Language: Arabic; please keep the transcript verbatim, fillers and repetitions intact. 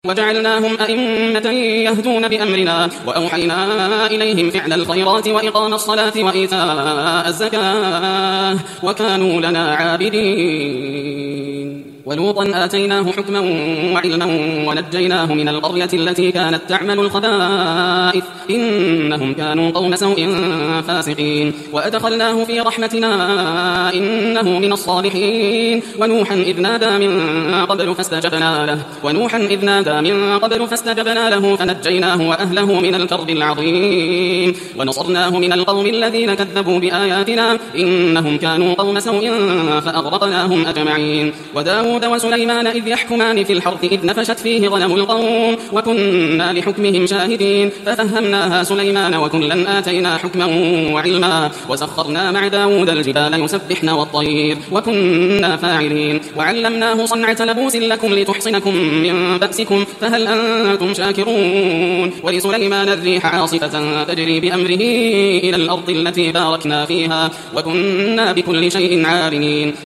وجعلناهم أئمة يهدون بأمرنا وأوحينا إليهم فعل الخيرات وإقام الصلاة وإيتاء الزكاة وكانوا لنا عابدين. ولوطا آتيناه حكما وعلما ونجيناه من القرية التي كانت تعمل الخبائث إنهم كانوا قوم سوء فاسقين وأدخلناه في رحمتنا إنه من الصالحين. ونوحا إذ نادى من قبل فاستجبنا له ونوحا إذ نادى من قبل فاستجبنا له فنجيناه وأهله من الكرب العظيم ونصرناه من القوم الذين كذبوا بآياتنا إنهم كانوا قوم سوء فأغرقناهم أجمعين. وداود وسليمان إذ يحكمان في الحرث إذ نفشت فيه غنم القوم وكنا لحكمهم شاهدين ففهمناها سليمان وكلا آتينا حكما وعلما وسخرنا مع داود الجبال يسبحن والطير وكنا فاعلين. وعلمناه صنعة لبوس لكم لتحصنكم من بأسكم فهل أنتم شاكرون. ولسليمان الريح عاصفة تجري بأمره إلى الأرض التي باركنا فيها وكنا بكل شيء عالمين.